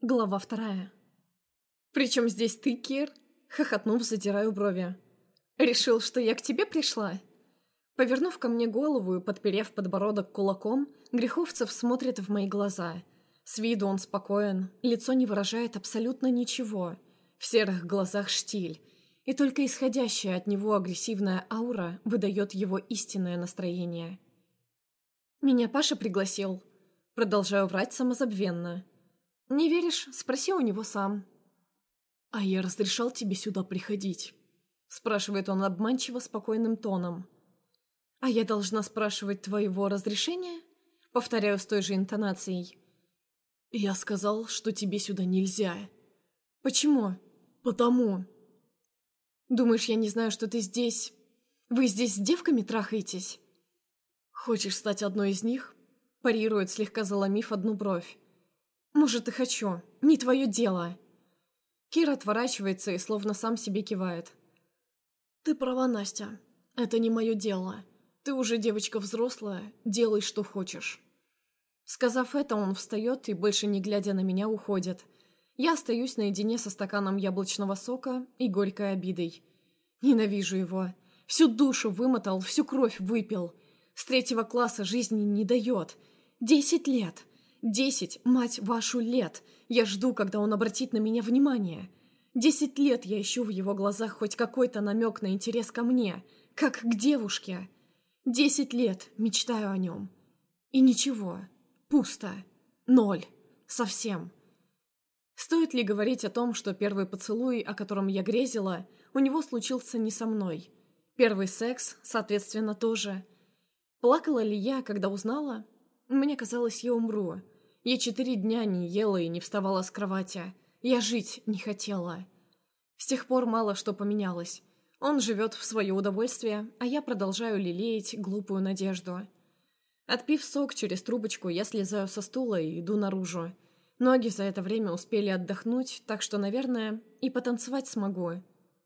Глава 2. «Причем здесь ты, Кир?» Хохотнув, задираю брови. «Решил, что я к тебе пришла?» Повернув ко мне голову и подперев подбородок кулаком, Греховцев смотрит в мои глаза. С виду он спокоен, лицо не выражает абсолютно ничего. В серых глазах штиль, и только исходящая от него агрессивная аура выдает его истинное настроение. «Меня Паша пригласил». Продолжаю врать самозабвенно. «Не веришь? Спроси у него сам». «А я разрешал тебе сюда приходить?» Спрашивает он обманчиво спокойным тоном. «А я должна спрашивать твоего разрешения?» Повторяю с той же интонацией. «Я сказал, что тебе сюда нельзя». «Почему?» «Потому». «Думаешь, я не знаю, что ты здесь? Вы здесь с девками трахаетесь?» «Хочешь стать одной из них?» Парирует, слегка заломив одну бровь. «Может, и хочу. Не твое дело». Кир отворачивается и словно сам себе кивает. «Ты права, Настя. Это не мое дело. Ты уже девочка взрослая, делай, что хочешь». Сказав это, он встает и, больше не глядя на меня, уходит. Я остаюсь наедине со стаканом яблочного сока и горькой обидой. Ненавижу его. Всю душу вымотал, всю кровь выпил. С 3 класса жизни не дает. 10 лет. 10, мать вашу, лет. Я жду, когда он обратит на меня внимание. 10 лет я ищу в его глазах хоть какой-то намек на интерес ко мне, как к девушке. 10 лет мечтаю о нем. И ничего. Пусто. Ноль. Совсем. Стоит ли говорить о том, что первый поцелуй, о котором я грезила, у него случился не со мной? Первый секс, соответственно, тоже. Плакала ли я, когда узнала? Мне казалось, я умру. Я 4 дня не ела и не вставала с кровати. Я жить не хотела. С тех пор мало что поменялось. Он живет в свое удовольствие, а я продолжаю лелеять глупую надежду. Отпив сок через трубочку, я слезаю со стула и иду наружу. Ноги за это время успели отдохнуть, так что, наверное, и потанцевать смогу.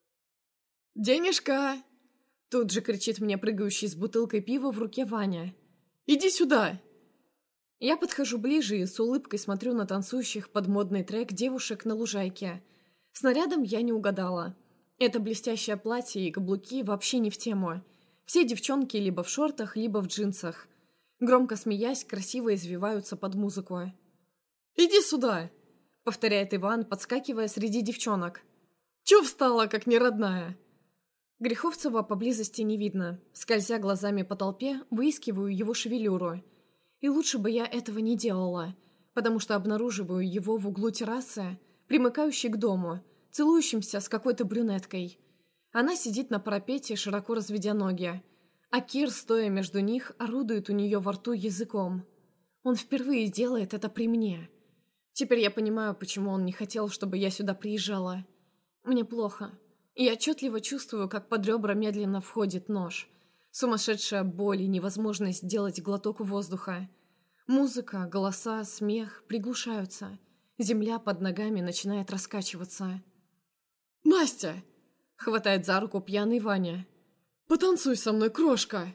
«Денежка!» Тут же кричит мне прыгающий с бутылкой пива в руке Ваня. «Иди сюда!» Я подхожу ближе и с улыбкой смотрю на танцующих под модный трек девушек на лужайке. С нарядом я не угадала. Это блестящее платье и каблуки вообще не в тему. Все девчонки либо в шортах, либо в джинсах. Громко смеясь, красиво извиваются под музыку. «Иди сюда!» — повторяет Иван, подскакивая среди девчонок. «Чё встала, как неродная?» Греховцева поблизости не видно. Скользя глазами по толпе, выискиваю его шевелюру. И лучше бы я этого не делала, потому что обнаруживаю его в углу террасы, примыкающей к дому, целующимся с какой-то брюнеткой. Она сидит на парапете, широко разведя ноги, а Кир, стоя между них, орудует у нее во рту языком. Он впервые делает это при мне. Теперь я понимаю, почему он не хотел, чтобы я сюда приезжала. Мне плохо. Я отчетливо чувствую, как под ребра медленно входит нож. Сумасшедшая боль и невозможность сделать глоток воздуха. Музыка, голоса, смех приглушаются. Земля под ногами начинает раскачиваться. «Настя!» — хватает за руку пьяный Ваня. «Потанцуй со мной, крошка!»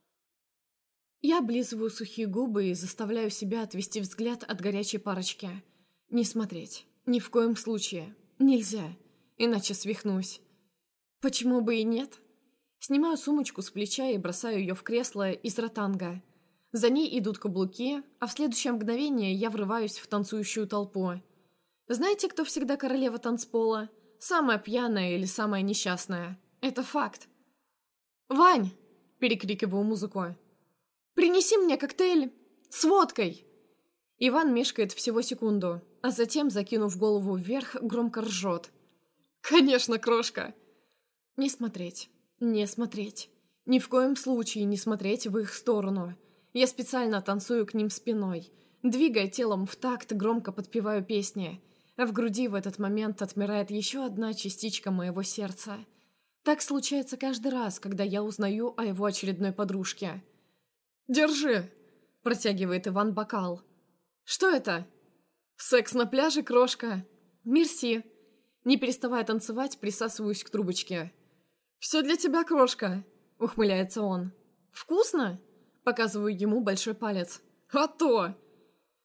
Я облизываю сухие губы и заставляю себя отвести взгляд от горячей парочки. Не смотреть. Ни в коем случае. Нельзя. Иначе свихнусь. Почему бы и нет? Снимаю сумочку с плеча и бросаю ее в кресло из ротанга. За ней идут каблуки, а в следующее мгновение я врываюсь в танцующую толпу. Знаете, кто всегда королева танцпола? Самая пьяная или самая несчастная. Это факт. «Вань!» – перекрикиваю музыку. «Принеси мне коктейль с водкой!» Иван мешкает всего секунду, а затем, закинув голову вверх, громко ржет. «Конечно, крошка!» Не смотреть. Не смотреть. Ни в коем случае не смотреть в их сторону. Я специально танцую к ним спиной. Двигая телом в такт, громко подпеваю песни. А в груди в этот момент отмирает еще одна частичка моего сердца. Так случается каждый раз, когда я узнаю о его очередной подружке. «Держи!» – протягивает Иван бокал. «Что это?» «Секс на пляже, крошка!» «Мерси!» Не переставая танцевать, присасываюсь к трубочке. «Все для тебя, крошка!» — ухмыляется он. «Вкусно?» — показываю ему большой палец. «А то!»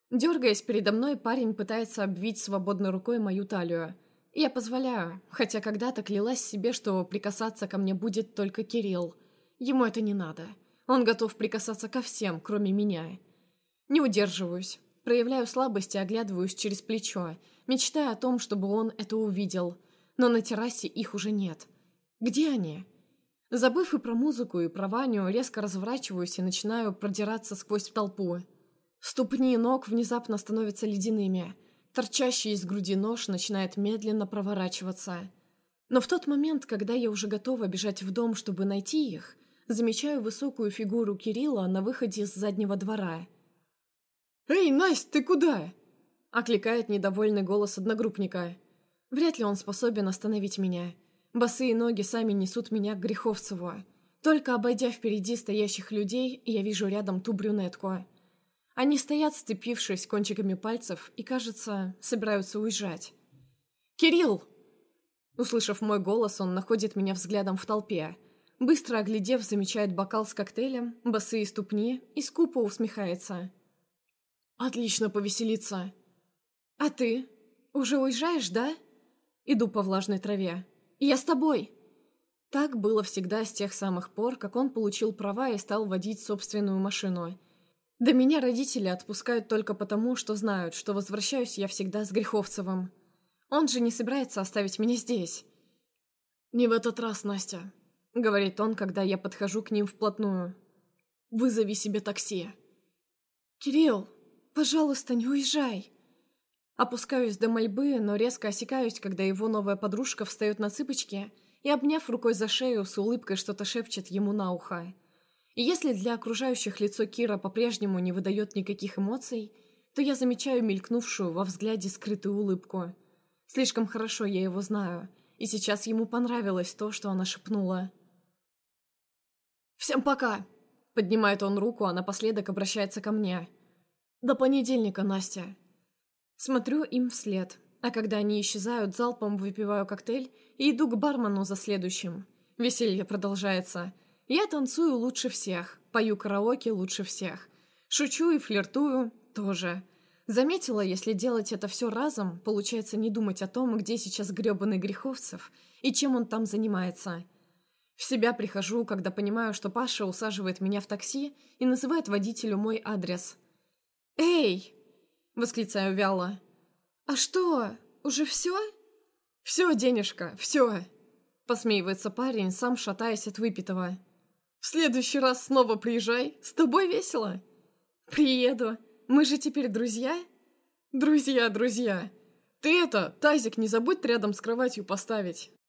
Дергаясь передо мной, парень пытается обвить свободной рукой мою талию. Я позволяю, хотя когда-то клялась себе, что прикасаться ко мне будет только Кирилл. Ему это не надо. Он готов прикасаться ко всем, кроме меня. Не удерживаюсь. Проявляю слабость и оглядываюсь через плечо, мечтая о том, чтобы он это увидел. Но на террасе их уже нет. Где они? Забыв и про музыку, и про Ваню, резко разворачиваюсь и начинаю продираться сквозь толпу. Ступни ног внезапно становятся ледяными. Торчащий из груди нож начинает медленно проворачиваться. Но в тот момент, когда я уже готова бежать в дом, чтобы найти их, замечаю высокую фигуру Кирилла на выходе с заднего двора. «Эй, Насть, ты куда?» — окликает недовольный голос одногруппника. Вряд ли он способен остановить меня. Босые ноги сами несут меня к Греховцеву. Только обойдя впереди стоящих людей, я вижу рядом ту брюнетку. Они стоят, сцепившись кончиками пальцев, и, кажется, собираются уезжать. «Кирилл!» Услышав мой голос, он находит меня взглядом в толпе. Быстро оглядев, замечает бокал с коктейлем, босые ступни и скупо усмехается. «Отлично повеселиться!» «А ты? Уже уезжаешь, да?» Иду по влажной траве. «Я с тобой!» Так было всегда с тех самых пор, как он получил права и стал водить собственную машину. Да меня родители отпускают только потому, что знают, что возвращаюсь я всегда с Греховцевым. Он же не собирается оставить меня здесь. «Не в этот раз, Настя», — говорит он, когда я подхожу к ним вплотную. «Вызови себе такси». «Кирилл, пожалуйста, не уезжай». Опускаюсь до мольбы, но резко осекаюсь, когда его новая подружка встает на цыпочки и, обняв рукой за шею, с улыбкой что-то шепчет ему на ухо. И если для окружающих лицо Кира по-прежнему не выдает никаких эмоций, то я замечаю мелькнувшую во взгляде скрытую улыбку. Слишком хорошо я его знаю, и сейчас ему понравилось то, что она шепнула. «Всем пока!» — поднимает он руку, а напоследок обращается ко мне. «До понедельника, Настя!» Смотрю им вслед, а когда они исчезают, залпом выпиваю коктейль и иду к бармену за следующим. Веселье продолжается. Я танцую лучше всех, пою караоке лучше всех. Шучу и флиртую тоже. Заметила, если делать это все разом, получается не думать о том, где сейчас грёбаный Греховцев и чем он там занимается. В себя прихожу, когда понимаю, что Паша усаживает меня в такси и называет водителю мой адрес. «Эй!» — восклицаю вяло. «А что, уже все?» «Все, денежка, все!» — посмеивается парень, сам шатаясь от выпитого. «В следующий раз снова приезжай, с тобой весело». «Приеду. Мы же теперь друзья?» «Друзья, друзья. Ты тазик не забудь рядом с кроватью поставить.